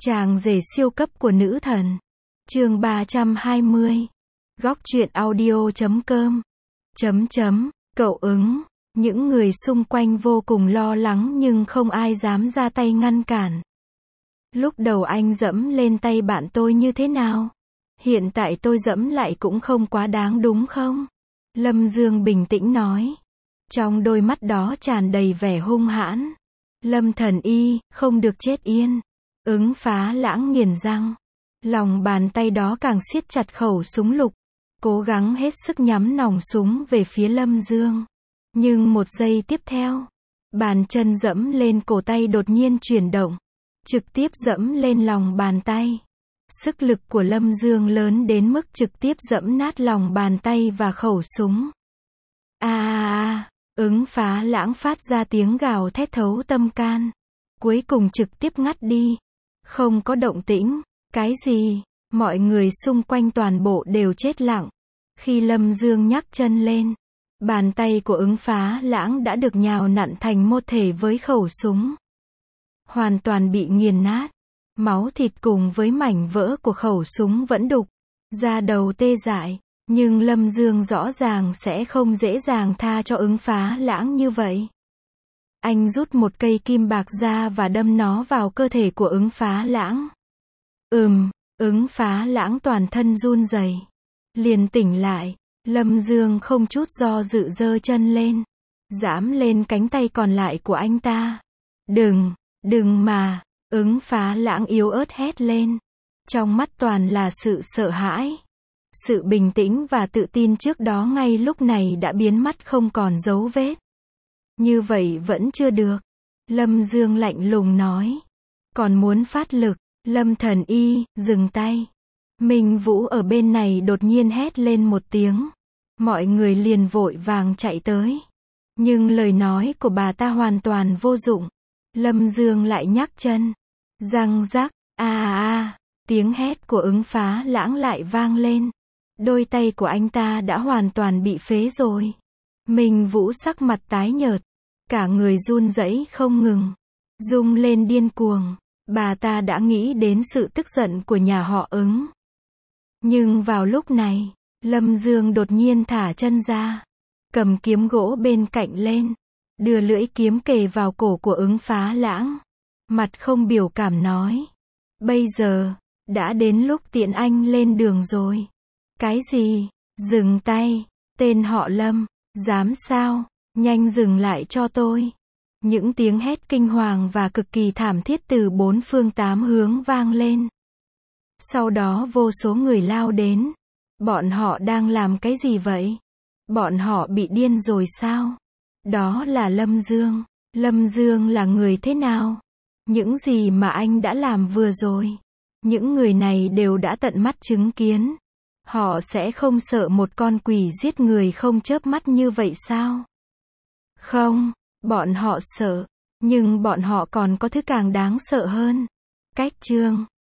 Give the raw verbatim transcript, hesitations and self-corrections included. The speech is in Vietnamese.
Chàng rể siêu cấp của nữ thần. Chương ba trăm hai mươi. Góc truyện audio chấm com. Chấm chấm, cậu ứng. Những người xung quanh vô cùng lo lắng nhưng không ai dám ra tay ngăn cản. Lúc đầu anh dẫm lên tay bạn tôi như thế nào? Hiện tại tôi dẫm lại cũng không quá đáng đúng không? Lâm Dương bình tĩnh nói. Trong đôi mắt đó tràn đầy vẻ hung hãn. Lâm Thần Y, không được chết yên. Ứng Phá Lãng nghiền răng. Lòng bàn tay đó càng siết chặt khẩu súng lục. Cố gắng hết sức nhắm nòng súng về phía Lâm Dương. Nhưng một giây tiếp theo, bàn chân dẫm lên cổ tay đột nhiên chuyển động. Trực tiếp dẫm lên lòng bàn tay. Sức lực của Lâm Dương lớn đến mức trực tiếp dẫm nát lòng bàn tay và khẩu súng. A a a, Ứng Phá Lãng phát ra tiếng gào thét thấu tâm can. Cuối cùng trực tiếp ngắt đi. Không có động tĩnh. Cái gì? Mọi người xung quanh toàn bộ đều chết lặng. Khi Lâm Dương nhấc chân lên, bàn tay của Ứng Phá Lãng đã được nhào nặn thành một thể với khẩu súng. Hoàn toàn bị nghiền nát. Máu thịt cùng với mảnh vỡ của khẩu súng vẫn đục. Da đầu tê dại. Nhưng Lâm Dương rõ ràng sẽ không dễ dàng tha cho Ứng Phá Lãng như vậy. Anh rút một cây kim bạc ra và đâm nó vào cơ thể của Ứng Phá Lãng. Ừm, Ứng Phá Lãng toàn thân run rẩy. Liền tỉnh lại. Lâm Dương không chút do dự giơ chân lên. Giẫm lên cánh tay còn lại của anh ta. Đừng, đừng mà. Ứng Phá Lãng yếu ớt hét lên. Trong mắt toàn là sự sợ hãi. Sự bình tĩnh và tự tin trước đó ngay lúc này đã biến mất không còn dấu vết. Như vậy vẫn chưa được. Lâm Dương lạnh lùng nói. Còn muốn phát lực. Lâm Thần Y, dừng tay. Minh Vũ ở bên này đột nhiên hét lên một tiếng. Mọi người liền vội vàng chạy tới. Nhưng lời nói của bà ta hoàn toàn vô dụng. Lâm Dương lại nhấc chân. Răng rắc, a a a, tiếng hét của Ứng Phá Lãng lại vang lên. Đôi tay của anh ta đã hoàn toàn bị phế rồi. Minh Vũ sắc mặt tái nhợt. Cả người run rẩy không ngừng. Rung lên điên cuồng. Bà ta đã nghĩ đến sự tức giận của nhà họ Ứng. Nhưng vào lúc này, Lâm Dương đột nhiên thả chân ra. Cầm kiếm gỗ bên cạnh lên. Đưa lưỡi kiếm kề vào cổ của Ứng Phá Lãng. Mặt không biểu cảm nói. Bây giờ, đã đến lúc tiện anh lên đường rồi. Cái gì? Dừng tay. Tên họ Lâm. Dám sao? Nhanh dừng lại cho tôi. Những tiếng hét kinh hoàng và cực kỳ thảm thiết từ bốn phương tám hướng vang lên. Sau đó vô số người lao đến. Bọn họ đang làm cái gì vậy? Bọn họ bị điên rồi sao? Đó là Lâm Dương. Lâm Dương là người thế nào? Những gì mà anh đã làm vừa rồi. Những người này đều đã tận mắt chứng kiến. Họ sẽ không sợ một con quỷ giết người không chớp mắt như vậy sao? Không, bọn họ sợ. Nhưng bọn họ còn có thứ càng đáng sợ hơn. Cách chương.